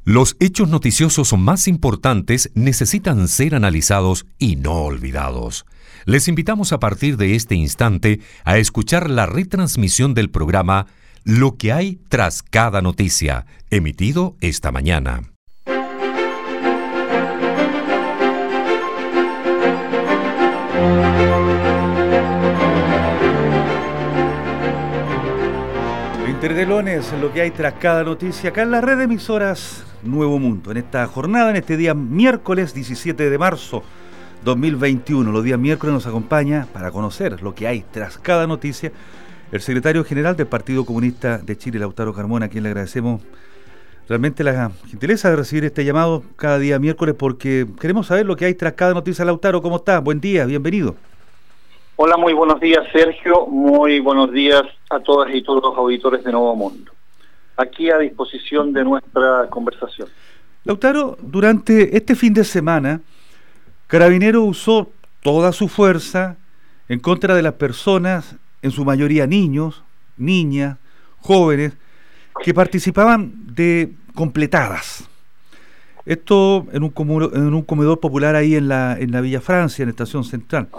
Los hechos noticiosos más importantes necesitan ser analizados y no olvidados. Les invitamos a partir de este instante a escuchar la retransmisión del programa Lo que hay tras cada noticia, emitido esta mañana. Intertelones, lo que hay tras cada noticia, acá en la red de emisoras Nuevo Mundo. En esta jornada, en este día miércoles 17 de marzo 2021, los días miércoles nos acompaña para conocer lo que hay tras cada noticia el secretario general del Partido Comunista de Chile, Lautaro Carmona, a quien le agradecemos realmente la gentileza de recibir este llamado cada día miércoles, porque queremos saber lo que hay tras cada noticia. Lautaro, ¿cómo está? Buen día, bienvenido. Hola, muy buenos días, Sergio. Muy buenos días a todas y todos los auditores de Nuevo Mundo. Aquí a disposición de nuestra conversación. Lautaro, durante este fin de semana, Carabineros usó toda su fuerza en contra de las personas, en su mayoría niños, niñas, jóvenes, que participaban de completadas. Esto en un comedor popular ahí en la Villa Francia, en Estación Central.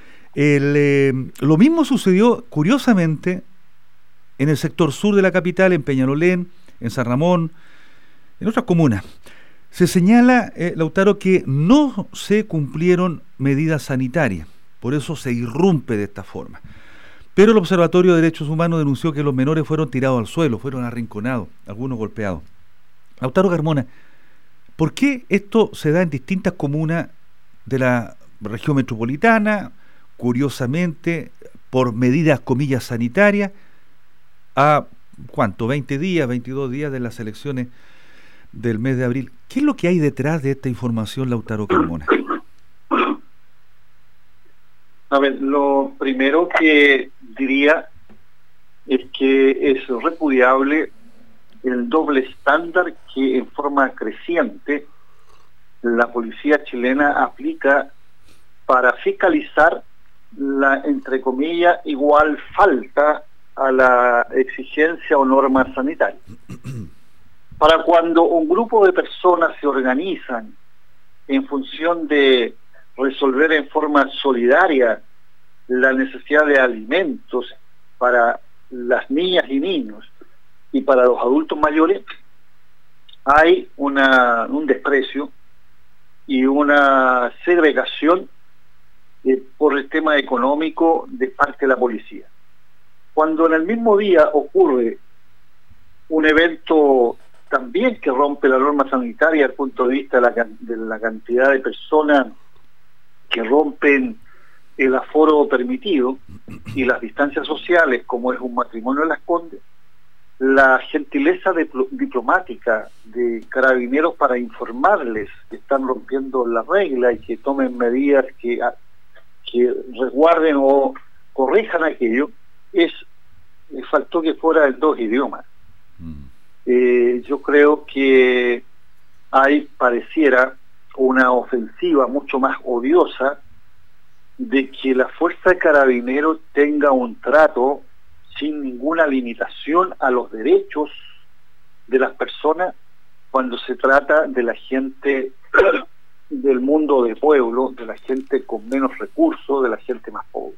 Lo mismo sucedió, curiosamente, en el sector sur de la capital, en Peñalolén, en San Ramón, en otras comunas. Se señala, Lautaro, que no se cumplieron medidas sanitarias, por eso se irrumpe de esta forma. Pero el Observatorio de Derechos Humanos denunció que los menores fueron tirados al suelo, fueron arrinconados, algunos golpeados. Lautaro Carmona, ¿por qué esto se da en distintas comunas de la región metropolitana? Curiosamente, por medidas, comillas, sanitarias, a, ¿cuánto? 20 días, 22 días de las elecciones del mes de abril. ¿Qué es lo que hay detrás de esta información, Lautaro Carmona? A ver, lo primero que diría es que es repudiable el doble estándar que en forma creciente la policía chilena aplica para fiscalizar la, entre comillas, igual falta a la exigencia o norma sanitaria. Para cuando un grupo de personas se organizan en función de resolver en forma solidaria la necesidad de alimentos para las niñas y niños y para los adultos mayores, hay un desprecio y una segregación por el tema económico de parte de la policía. Cuando en el mismo día ocurre un evento también que rompe la norma sanitaria desde el punto de vista de la cantidad de personas que rompen el aforo permitido y las distancias sociales, como es un matrimonio en Las Condes, la gentileza diplomática de Carabineros para informarles que están rompiendo la regla y que tomen medidas que resguarden o corrijan aquello, faltó que fuera en dos idiomas. Yo creo que pareciera una ofensiva mucho más odiosa de que la fuerza de Carabineros tenga un trato sin ninguna limitación a los derechos de las personas cuando se trata de la gente del mundo de pueblo, de la gente con menos recursos, de la gente más pobre.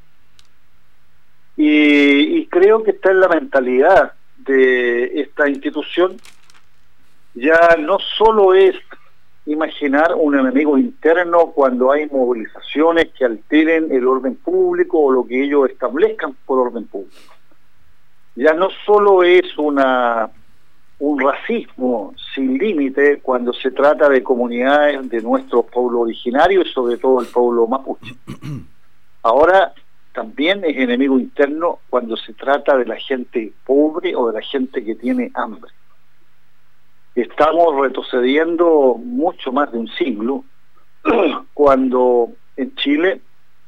Y creo que está en la mentalidad de esta institución. Ya no solo es imaginar un enemigo interno cuando hay movilizaciones que alteren el orden público o lo que ellos establezcan por orden público. Ya no solo es un racismo sin límite cuando se trata de comunidades de nuestro pueblo originario y sobre todo el pueblo mapuche. Ahora también es enemigo interno cuando se trata de la gente pobre o de la gente que tiene hambre. Estamos retrocediendo mucho más de un siglo cuando en Chile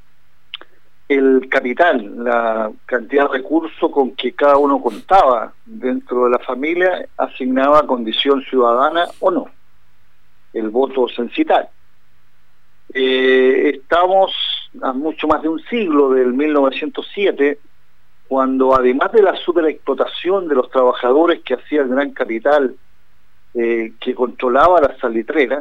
el capital, la cantidad de recursos con que cada uno contaba dentro de la familia, asignaba condición ciudadana o no, el voto censitario. Estamos a mucho más de un siglo, del 1907, cuando además de la superexplotación de los trabajadores que hacía el gran capital que controlaba las salitreras,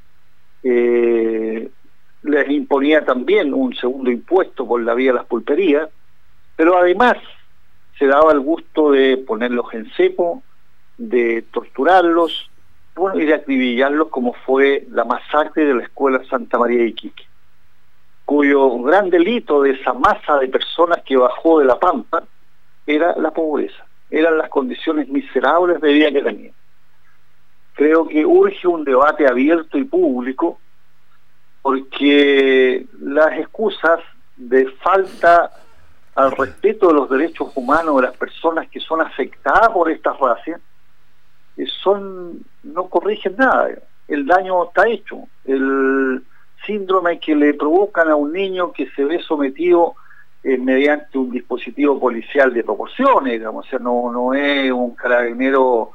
les imponía también un segundo impuesto por la vía de las pulperías, pero además se daba el gusto de ponerlos en cepo, de torturarlos, bueno, y de acribillarlos, como fue la masacre de la escuela Santa María de Iquique, cuyo gran delito de esa masa de personas que bajó de la Pampa era la pobreza, eran las condiciones miserables de vida que tenían. Creo que urge un debate abierto y público, porque las excusas de falta al respeto de los derechos humanos de las personas que son afectadas por estas racias no corrigen nada. El daño está hecho. El síndrome que le provocan a un niño que se ve sometido mediante un dispositivo policial de proporciones, digamos, o sea, no es un carabinero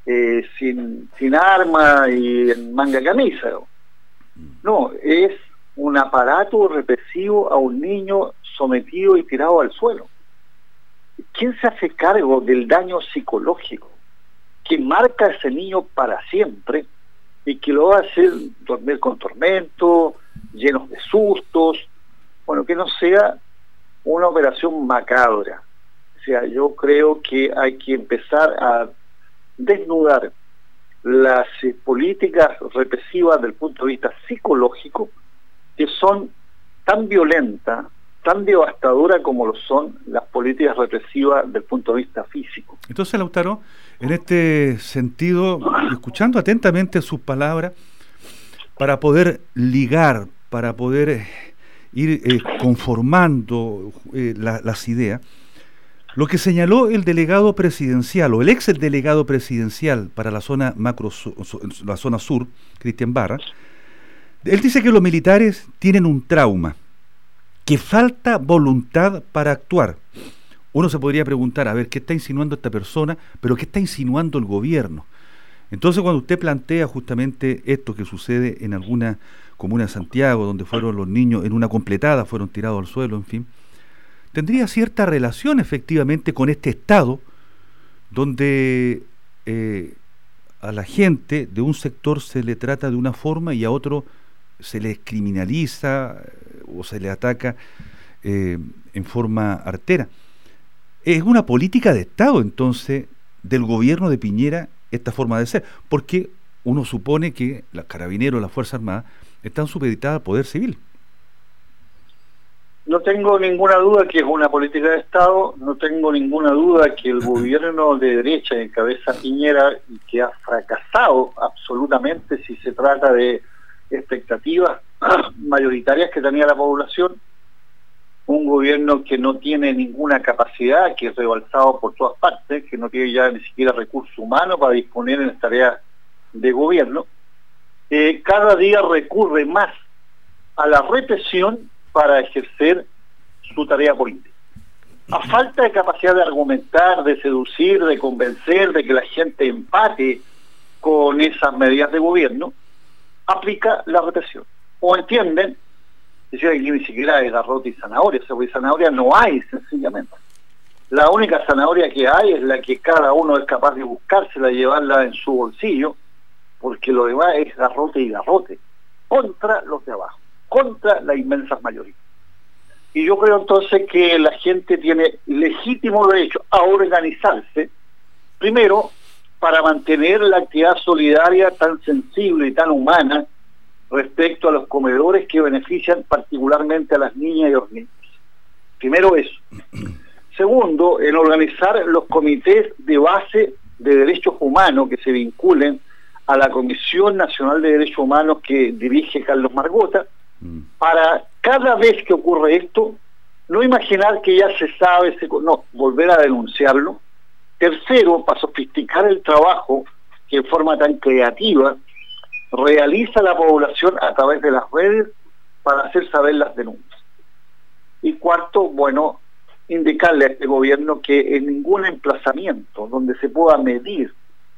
sin arma y en manga camisa, no, es un aparato represivo a un niño sometido y tirado al suelo. ¿Quién se hace cargo del daño psicológico que marca a ese niño para siempre y que lo va a hacer dormir con tormento, llenos de sustos? Bueno, que no sea una operación macabra. O sea, yo creo que hay que empezar a desnudar las políticas represivas del punto de vista psicológico, que son tan violentas, tan devastadoras como lo son las políticas represivas del punto de vista físico. Entonces, Lautaro, en este sentido, escuchando atentamente sus palabras, para poder ligar, para poder ir conformando las ideas, lo que señaló el delegado presidencial, o el ex delegado presidencial para la zona la zona sur, Cristian Barra, él dice que los militares tienen un trauma, que falta voluntad para actuar. Uno se podría preguntar, a ver, ¿qué está insinuando esta persona? Pero ¿qué está insinuando el gobierno? Entonces, cuando usted plantea justamente esto que sucede en alguna comuna de Santiago, donde fueron los niños en una completada, fueron tirados al suelo, en fin, tendría cierta relación efectivamente con este estado donde a la gente de un sector se le trata de una forma y a otro se les criminaliza o se le ataca en forma artera. Es una política de Estado, entonces, del gobierno de Piñera esta forma de ser, porque uno supone que los carabineros, las Fuerzas Armadas, están supeditadas al poder civil. No tengo ninguna duda que es una política de Estado, no tengo ninguna duda que el gobierno de derecha en cabeza Piñera, y que ha fracasado absolutamente si se trata de expectativas mayoritarias que tenía la población, un gobierno que no tiene ninguna capacidad, que es rebalsado por todas partes, que no tiene ya ni siquiera recursos humanos para disponer en las tareas de gobierno, cada día recurre más a la represión para ejercer su tarea política. A falta de capacidad de argumentar, de seducir, de convencer, de que la gente empate con esas medidas de gobierno, aplica la represión. O entienden, decía que ni siquiera hay garrote y zanahoria, o sea, zanahoria no hay, sencillamente. La única zanahoria que hay es la que cada uno es capaz de buscársela y llevarla en su bolsillo, porque lo demás es garrote y garrote, contra los de abajo, contra la inmensa mayoría. Y yo creo entonces que la gente tiene legítimo derecho a organizarse, primero, para mantener la actividad solidaria tan sensible y tan humana respecto a los comedores que benefician particularmente a las niñas y a los niños. Primero eso. Segundo, en organizar los comités de base de derechos humanos que se vinculen a la Comisión Nacional de Derechos Humanos que dirige Carlos Margota, para cada vez que ocurre esto, no imaginar que ya se sabe, no, volver a denunciarlo. Tercero, para sofisticar el trabajo que en forma tan creativa realiza la población a través de las redes para hacer saber las denuncias. Y cuarto, bueno, indicarle a este gobierno que en ningún emplazamiento donde se pueda medir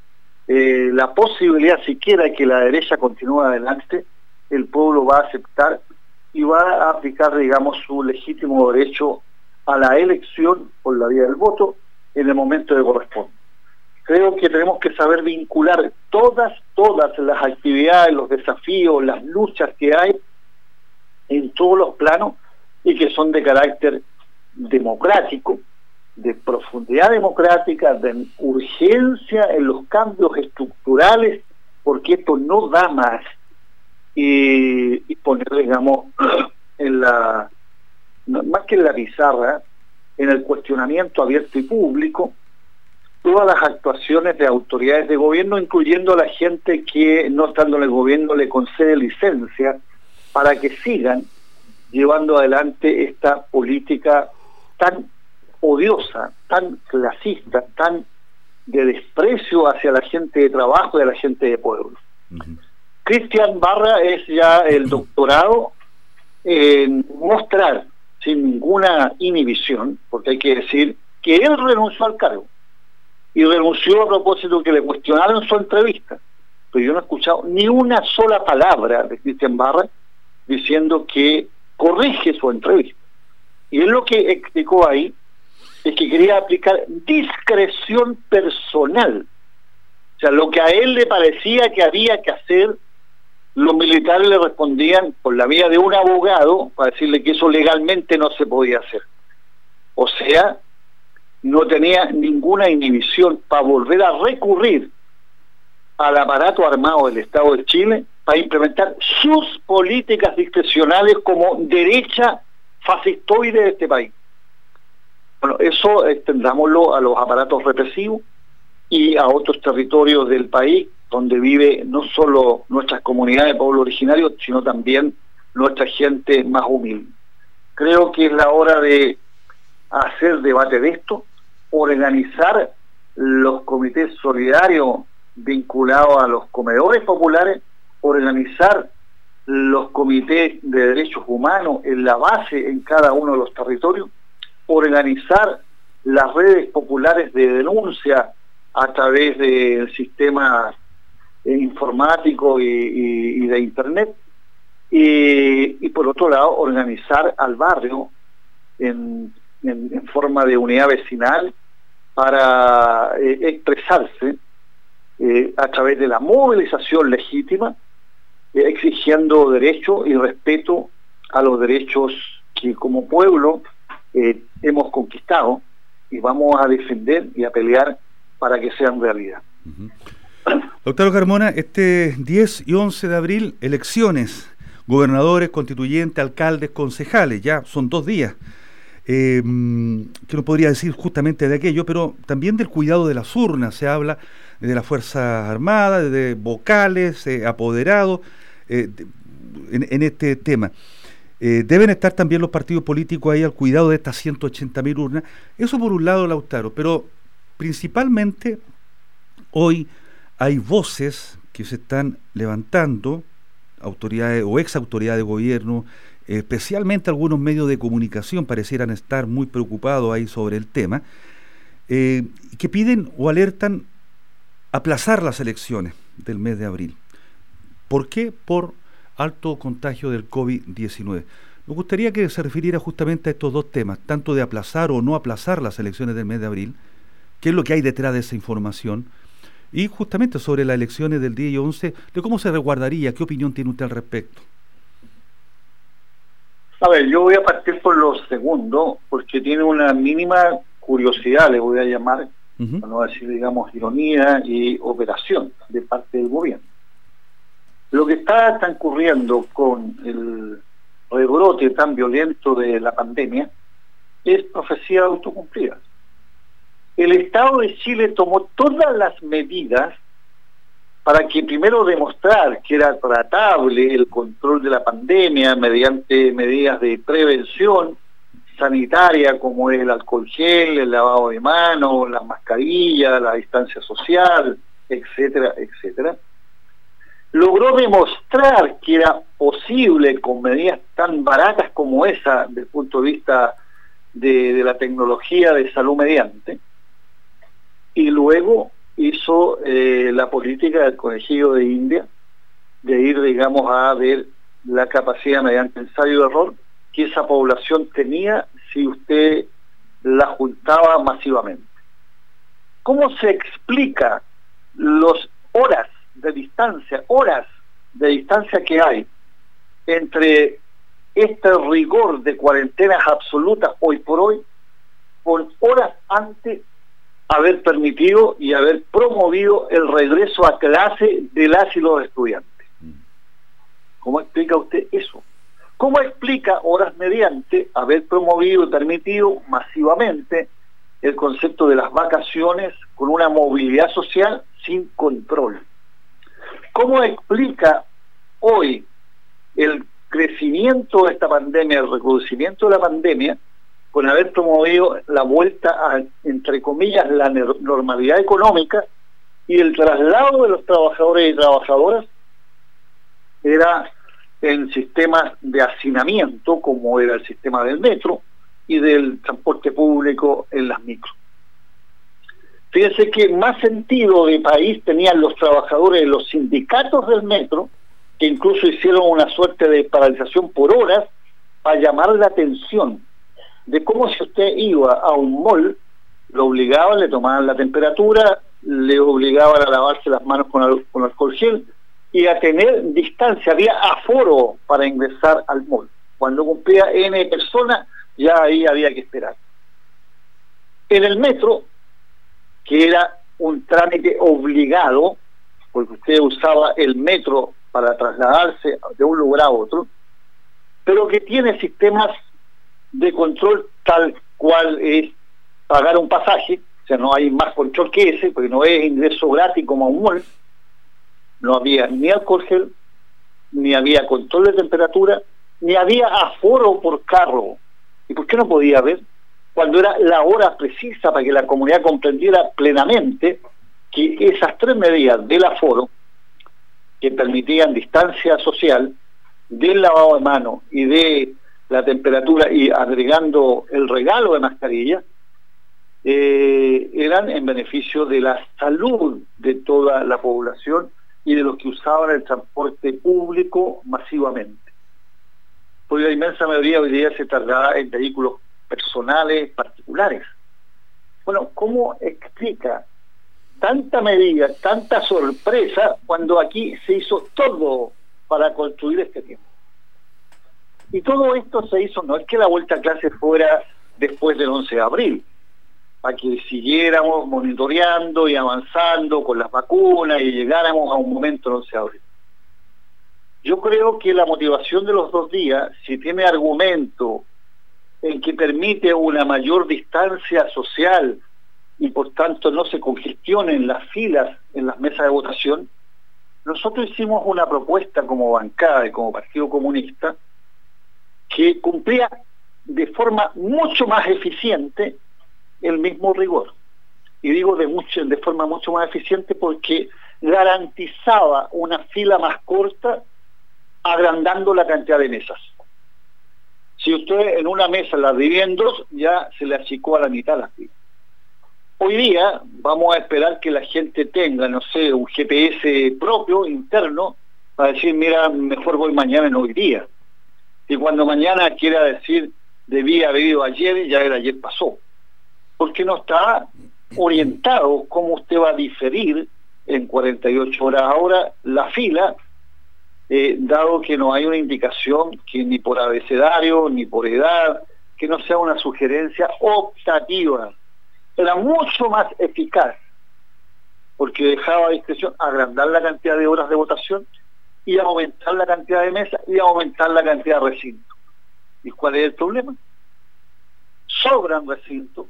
la posibilidad siquiera de que la derecha continúe adelante, el pueblo va a aceptar y va a aplicar, digamos, su legítimo derecho a la elección por la vía del voto en el momento que corresponde. creo que tenemos que saber vincular todas las actividades, los desafíos, las luchas que hay en todos los planos y que son de carácter democrático, de profundidad democrática, de urgencia en los cambios estructurales, porque esto no da más, y poner, digamos, más que en la pizarra, en el cuestionamiento abierto y público, todas las actuaciones de autoridades de gobierno, incluyendo a la gente que, no estando en el gobierno, le concede licencia para que sigan llevando adelante esta política tan odiosa, tan clasista, tan de desprecio hacia la gente de trabajo y a la gente de pueblo. Cristian Barra es ya el doctorado en mostrar sin ninguna inhibición, porque hay que decir que él renunció al cargo, y renunció a propósito que le cuestionaron su entrevista, pero yo no he escuchado ni una sola palabra de Cristian Barra diciendo que corrige su entrevista. Y él lo que explicó ahí es que quería aplicar discreción personal. O sea, lo que a él le parecía que había que hacer, los militares le respondían por la vía de un abogado para decirle que eso legalmente no se podía hacer. O sea, no tenía ninguna inhibición para volver a recurrir al aparato armado del Estado de Chile para implementar sus políticas discrecionales como derecha fascistoide de este país. Bueno, eso extendámoslo a los aparatos represivos y a otros territorios del país donde vive no solo nuestras comunidades de pueblo originario, sino también nuestra gente más humilde. Creo que es la hora de hacer debate de esto, organizar los comités solidarios vinculados a los comedores populares, organizar los comités de derechos humanos en la base en cada uno de los territorios, organizar las redes populares de denuncia a través del sistema informático y de internet, y por otro lado organizar al barrio en forma de unidad vecinal para expresarse a través de la movilización legítima, exigiendo derecho y respeto a los derechos que como pueblo hemos conquistado y vamos a defender y a pelear para que sean realidad. Doctor Carmona, este 10 y 11 de abril, elecciones, gobernadores, constituyentes, alcaldes, concejales, ya son 2 días. Que no podría decir justamente de aquello, pero también del cuidado de las urnas. Se habla de las Fuerzas Armadas, de vocales, apoderados, en este tema. Deben estar también los partidos políticos ahí al cuidado de estas 180.000 urnas. Eso por un lado, Lautaro, pero principalmente hoy hay voces que se están levantando, autoridades o ex autoridades de gobierno, especialmente algunos medios de comunicación parecieran estar muy preocupados ahí sobre el tema, que piden o alertan aplazar las elecciones del mes de abril. ¿Por qué? Por alto contagio del COVID-19. Me gustaría que se refiriera justamente a estos dos temas, tanto de aplazar o no aplazar las elecciones del mes de abril, qué es lo que hay detrás de esa información, y justamente sobre las elecciones del 10 y 11, de cómo se resguardaría, qué opinión tiene usted al respecto. A ver, yo voy a partir por lo segundo, porque tiene una mínima curiosidad, le voy a llamar, para no decir, digamos, ironía y operación de parte del gobierno. Lo que está transcurriendo con el rebrote tan violento de la pandemia es profecía autocumplida. El Estado de Chile tomó todas las medidas para que primero demostrar que era tratable el control de la pandemia mediante medidas de prevención sanitaria como el alcohol gel, el lavado de manos, las mascarillas, la distancia social, etcétera, etcétera. Logró demostrar que era posible con medidas tan baratas como esa desde el punto de vista de la tecnología de salud mediante, y luego hizo la política del conejillo de India de ir, digamos, a ver la capacidad mediante ensayo y error que esa población tenía si usted la juntaba masivamente. ¿Cómo se explica las horas de distancia que hay entre este rigor de cuarentenas absolutas hoy por hoy, con horas antes haber permitido y haber promovido el regreso a clase de las y los estudiantes? ¿Cómo explica usted eso? ¿Cómo explica horas mediante haber promovido y permitido masivamente el concepto de las vacaciones con una movilidad social sin control? ¿Cómo explica hoy el crecimiento de esta pandemia, el recrudecimiento de la pandemia, con haber promovido la vuelta a, entre comillas, la normalidad económica y el traslado de los trabajadores y trabajadoras era en sistemas de hacinamiento, como era el sistema del metro y del transporte público en las micros? Fíjense que más sentido de país tenían los trabajadores de los sindicatos del metro, que incluso hicieron una suerte de paralización por horas para llamar la atención de cómo, si usted iba a un mall, lo obligaban, le tomaban la temperatura, le obligaban a lavarse las manos con alcohol gel y a tener distancia. Había aforo para ingresar al mall. Cuando cumplía N personas, ya ahí había que esperar. En el metro, que era un trámite obligado, porque usted usaba el metro para trasladarse de un lugar a otro, pero que tiene sistemas de control tal cual es pagar un pasaje, o sea, no hay más control que ese, porque no es ingreso gratis como a un mall. No había ni alcohol gel, ni había control de temperatura, ni había aforo por carro. ¿Y por qué no podía haber? Cuando era la hora precisa para que la comunidad comprendiera plenamente que esas tres medidas del aforo, que permitían distancia social, del lavado de manos y de la temperatura, y agregando el regalo de mascarilla, eran en beneficio de la salud de toda la población y de los que usaban el transporte público masivamente. Porque la inmensa mayoría hoy día se traslada en vehículos personales, particulares. Bueno, ¿cómo explica tanta medida, tanta sorpresa, cuando aquí se hizo todo para construir este tiempo? Y todo esto se hizo, no es que la vuelta a clase fuera después del 11 de abril, para que siguiéramos monitoreando y avanzando con las vacunas y llegáramos a un momento del 11 de abril. Yo creo que la motivación de los 2 días, si tiene argumento en que permite una mayor distancia social y por tanto no se congestionen las filas en las mesas de votación, nosotros hicimos una propuesta como bancada y como Partido Comunista que cumplía de forma mucho más eficiente el mismo rigor. Y digo de forma mucho más eficiente porque garantizaba una fila más corta, agrandando la cantidad de mesas. Si usted en una mesa la divide en 2, ya se le achicó a la mitad la fila. Hoy día vamos a esperar que la gente tenga, no sé, un GPS propio, interno, para decir, mira, mejor voy mañana en hoy día. Y cuando mañana quiera decir, debía haber ido ayer, ya el ayer pasó. Porque no está orientado cómo usted va a diferir en 48 horas ahora la fila, dado que no hay una indicación que ni por abecedario, ni por edad, que no sea una sugerencia optativa. Era mucho más eficaz, porque dejaba a discreción agrandar la cantidad de horas de votación y aumentar la cantidad de mesas y aumentar la cantidad de recintos. ¿Y cuál es el problema? Sobran recintos.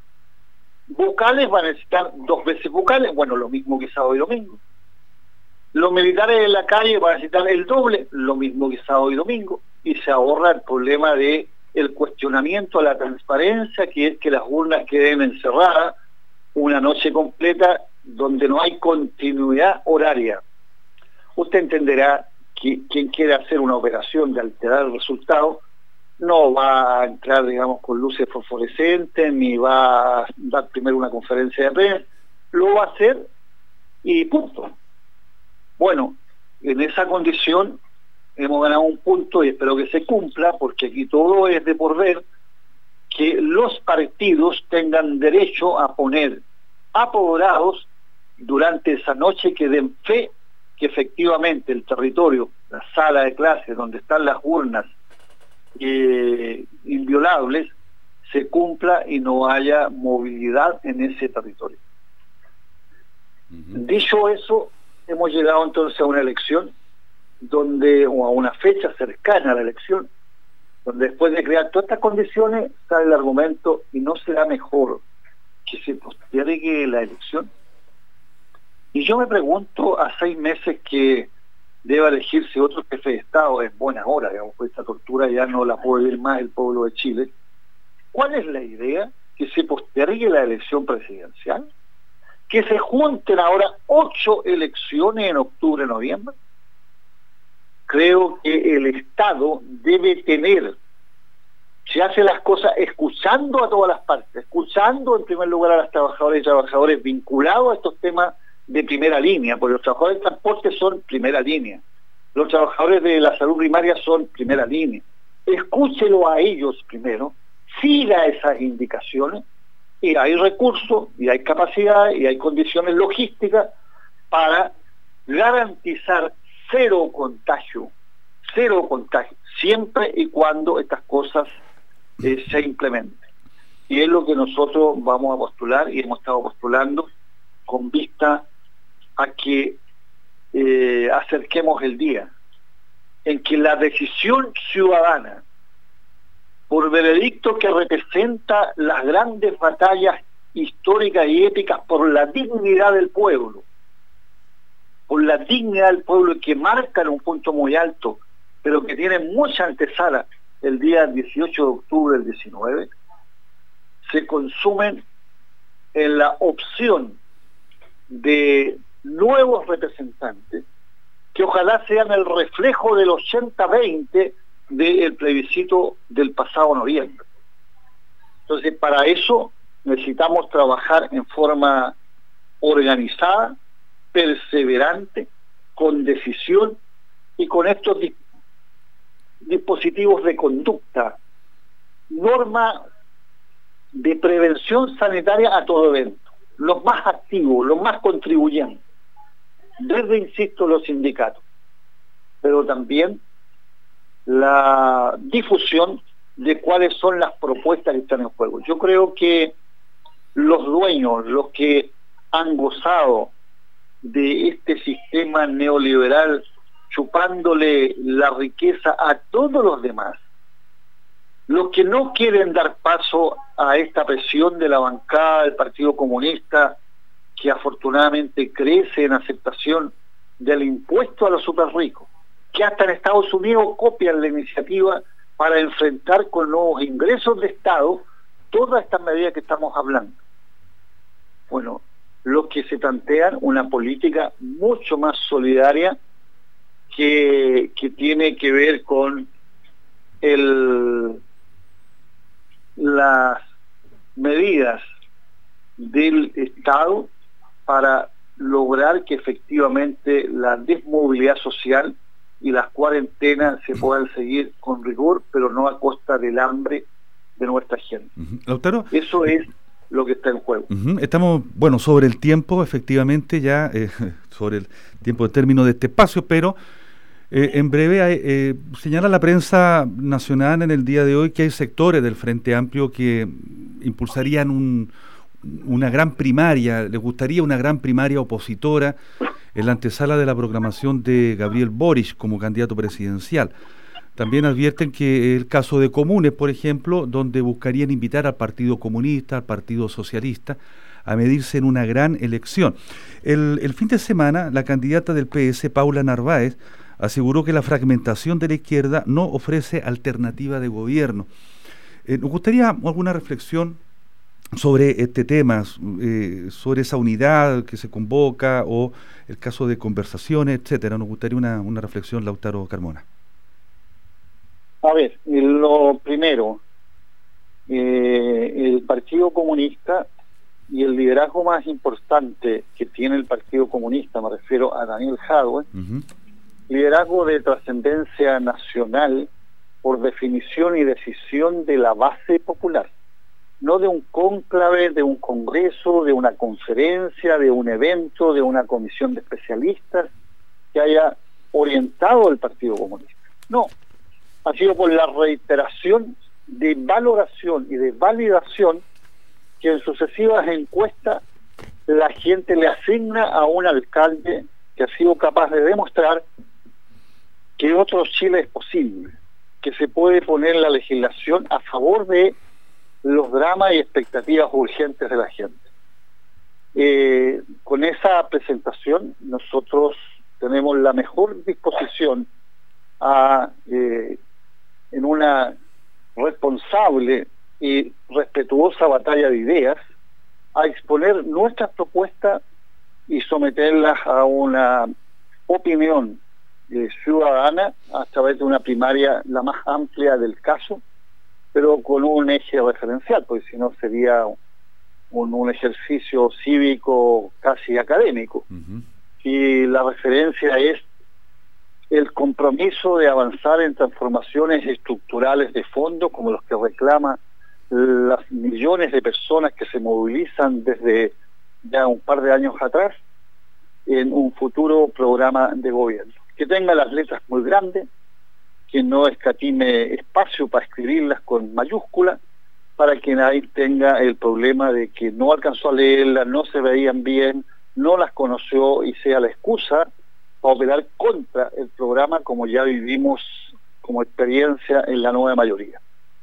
Vocales van a necesitar 2 veces vocales, bueno, lo mismo que sábado y domingo. Los militares en la calle van a necesitar el doble, lo mismo que sábado y domingo, y se ahorra el problema de el cuestionamiento a la transparencia, que es que las urnas queden encerradas una noche completa donde no hay continuidad horaria. Usted entenderá que quien quiere hacer una operación de alterar el resultado no va a entrar, digamos, con luces fosforescentes, ni va a dar primero una conferencia de prensa, lo va a hacer y punto. Bueno, en esa condición hemos ganado un punto y espero que se cumpla, porque aquí todo es de por ver que los partidos tengan derecho a poner apoderados durante esa noche que den fe que efectivamente el territorio, la sala de clases donde están las urnas inviolables, se cumpla y no haya movilidad en ese territorio. Dicho eso, hemos llegado entonces a una elección o a una fecha cercana a la elección, donde después de crear todas estas condiciones sale el argumento: ¿y no será mejor que se postergue la elección? Y yo me pregunto, a 6 meses que deba elegirse otro jefe de Estado, en buena hora, digamos, pues esta tortura ya no la puede ver más el pueblo de Chile, ¿cuál es la idea? ¿Que se postergue la elección presidencial? ¿Que se junten ahora 8 elecciones en octubre, noviembre? Creo que el Estado debe tener, se hace las cosas escuchando a todas las partes, escuchando en primer lugar a las trabajadoras y trabajadores vinculados a estos temas de primera línea, porque los trabajadores de transporte son primera línea, los trabajadores de la salud primaria son primera línea. Escúchelo a ellos primero, siga esas indicaciones, y hay recursos, y hay capacidad, y hay condiciones logísticas para garantizar cero contagio, siempre y cuando estas cosas se implementen. Y es lo que nosotros vamos a postular y hemos estado postulando con vista a que acerquemos el día en que la decisión ciudadana, por veredicto que representa las grandes batallas históricas y épicas por la dignidad del pueblo, que marcan un punto muy alto, pero que tienen mucha antesala el día 18 de octubre del 19, se consumen en la opción de nuevos representantes que ojalá sean el reflejo del 80-20 del plebiscito del pasado noviembre. Entonces, para eso necesitamos trabajar en forma organizada, perseverante, con decisión y con estos dispositivos de conducta, norma de prevención sanitaria a todo evento, los más activos, los más contribuyentes, desde, insisto, los sindicatos, pero también la difusión de cuáles son las propuestas que están en juego. Yo creo que los dueños, los que han gozado de este sistema neoliberal, chupándole la riqueza a todos los demás, los que no quieren dar paso a esta presión de la bancada del Partido Comunista, que afortunadamente crece en aceptación del impuesto a los superricos, que hasta en Estados Unidos copian la iniciativa para enfrentar con nuevos ingresos de Estado todas estas medidas que estamos hablando. Bueno, los que se plantean una política mucho más solidaria que tiene que ver con las medidas del Estado para lograr que efectivamente la desmovilidad social y las cuarentenas se puedan seguir con rigor, pero no a costa del hambre de nuestra gente. Lautaro, eso es lo que está en juego. Estamos, sobre el tiempo, efectivamente, ya sobre el tiempo de término de este espacio, pero en breve señala la prensa nacional en el día de hoy que hay sectores del Frente Amplio que impulsarían una gran primaria, les gustaría una gran primaria opositora en la antesala de la proclamación de Gabriel Boric como candidato presidencial. También advierten que el caso de Comunes, por ejemplo, donde buscarían invitar al Partido Comunista, al Partido Socialista, a medirse en una gran elección. El fin de semana, la candidata del PS, Paula Narváez, aseguró que la fragmentación de la izquierda no ofrece alternativa de gobierno. Nos gustaría alguna reflexión sobre este tema, sobre esa unidad que se convoca o el caso de conversaciones, etcétera. Nos gustaría una reflexión, Lautaro Carmona. A ver, lo primero, el Partido Comunista y el liderazgo más importante que tiene el Partido Comunista, me refiero a Daniel Jadwe, liderazgo de trascendencia nacional por definición y decisión de la base popular. no de un cónclave, de un congreso, de una conferencia, de un evento, de una comisión de especialistas que haya orientado el Partido Comunista. No, ha sido por la reiteración de valoración y de validación que en sucesivas encuestas la gente le asigna a un alcalde que ha sido capaz de demostrar que otro Chile es posible, que se puede poner la legislación a favor de los dramas y expectativas urgentes de la gente. Con esa presentación nosotros tenemos la mejor disposición en una responsable y respetuosa batalla de ideas, a exponer nuestras propuestas y someterlas a una opinión ciudadana a través de una primaria la más amplia del caso, pero con un eje referencial, porque si no sería un ejercicio cívico casi académico. Y la referencia es el compromiso de avanzar en transformaciones estructurales de fondo, como los que reclama las millones de personas que se movilizan desde ya un par de años atrás, en un futuro programa de gobierno. Que tenga las letras muy grandes, que no escatime espacio para escribirlas con mayúsculas, para que nadie tenga el problema de que no alcanzó a leerlas, no se veían bien, no las conoció y sea la excusa para operar contra el programa, como ya vivimos como experiencia en la nueva mayoría.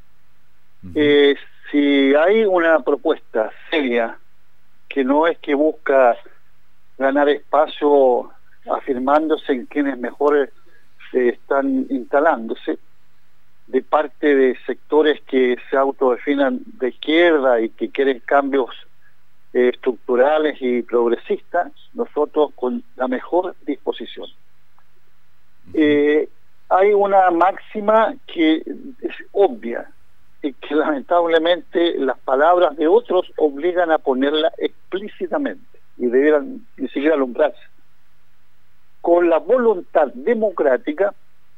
Si hay una propuesta seria que no es que busca ganar espacio afirmándose en quienes mejores están instalándose, de parte de sectores que se autodefinan de izquierda y que quieren cambios estructurales y progresistas, nosotros con la mejor disposición. Hay una máxima que es obvia y que lamentablemente las palabras de otros obligan a ponerla explícitamente y debieran ni siquiera alumbrarse. Con la voluntad democrática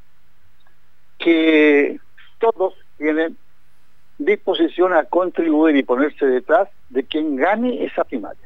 que todos tienen disposición a contribuir y ponerse detrás de quien gane esa primaria.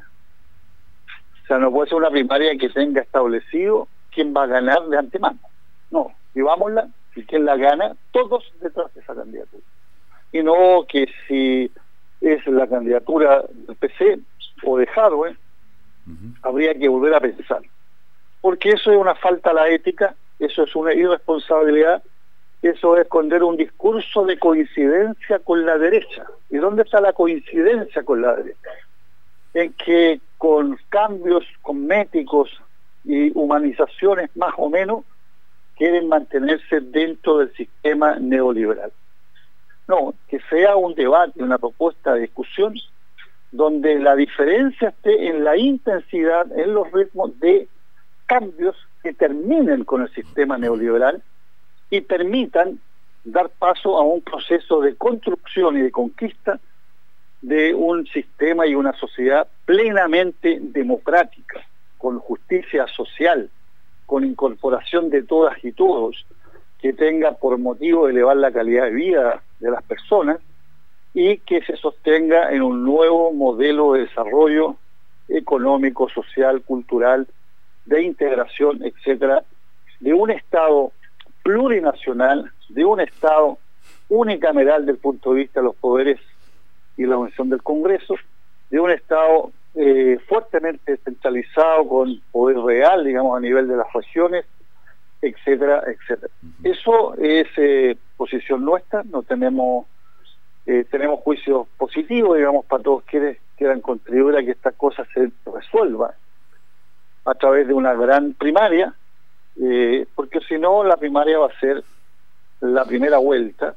O sea, no puede ser una primaria que tenga establecido quién va a ganar de antemano. No, vivámosla y quien la gana, todos detrás de esa candidatura. Y no que si es la candidatura del PC o de Hardware, habría que volver a pensar. Porque eso es una falta a la ética, eso es una irresponsabilidad, eso es esconder un discurso de coincidencia con la derecha. ¿Y dónde está la coincidencia con la derecha? En que con cambios cosméticos y humanizaciones más o menos quieren mantenerse dentro del sistema neoliberal. No, que sea un debate, una propuesta de discusión donde la diferencia esté en la intensidad, en los ritmos de cambios que terminen con el sistema neoliberal y permitan dar paso a un proceso de construcción y de conquista de un sistema y una sociedad plenamente democrática, con justicia social, con incorporación de todas y todos, que tenga por motivo de elevar la calidad de vida de las personas y que se sostenga en un nuevo modelo de desarrollo económico, social, cultural, de integración, etcétera, de un Estado plurinacional, de un Estado unicameral desde el punto de vista de los poderes y la organización del Congreso, de un Estado fuertemente centralizado con poder real, digamos, a nivel de las regiones, etcétera, etcétera. Eso es posición nuestra, no tenemos juicios positivos, digamos, para todos quienes quieran contribuir a que esta cosa se resuelva a través de una gran primaria, porque si no la primaria va a ser la primera vuelta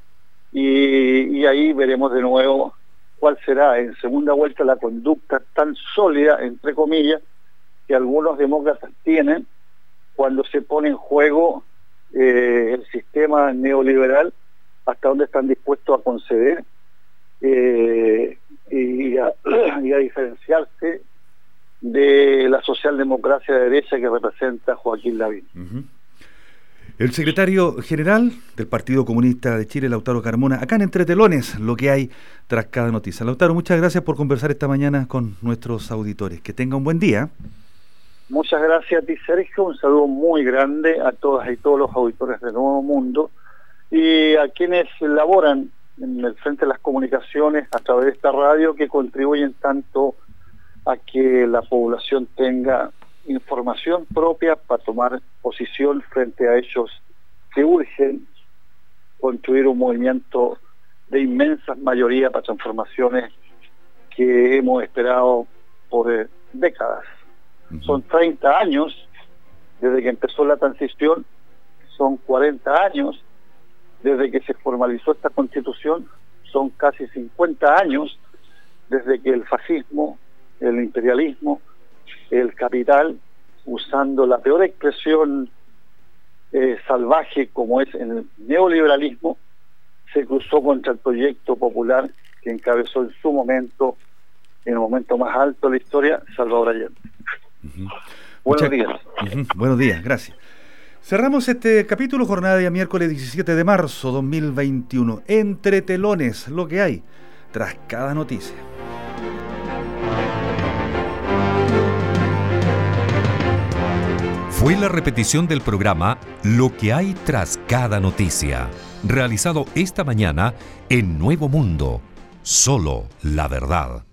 y ahí veremos de nuevo cuál será en segunda vuelta la conducta tan sólida, entre comillas, que algunos demócratas tienen cuando se pone en juego el sistema neoliberal, hasta dónde están dispuestos a conceder y a diferenciarse de la socialdemocracia de derecha que representa Joaquín Lavín. El secretario general del Partido Comunista de Chile, Lautaro Carmona, acá en Entre Telones, lo que hay tras cada noticia. Lautaro, muchas gracias por conversar esta mañana con nuestros auditores. Que tenga un buen día. Muchas gracias a ti, Sergio. Un saludo muy grande a todas y todos los auditores de Nuevo Mundo y a quienes laboran en el frente de las comunicaciones a través de esta radio, que contribuyen tanto a que la población tenga información propia para tomar posición frente a hechos que urgen construir un movimiento de inmensas mayoría para transformaciones que hemos esperado por décadas. Son 30 años desde que empezó la transición, son 40 años desde que se formalizó esta constitución, son casi 50 años desde que el fascismo, el imperialismo, el capital, usando la peor expresión salvaje como es en el neoliberalismo, se cruzó contra el proyecto popular que encabezó en su momento, en el momento más alto de la historia, Salvador Allende. Buenos días. Buenos días, gracias. Cerramos este capítulo, jornada de miércoles 17 de marzo 2021. Entre Telones, lo que hay tras cada noticia. Fue la repetición del programa Lo que hay tras cada noticia, realizado esta mañana en Nuevo Mundo. Solo la verdad.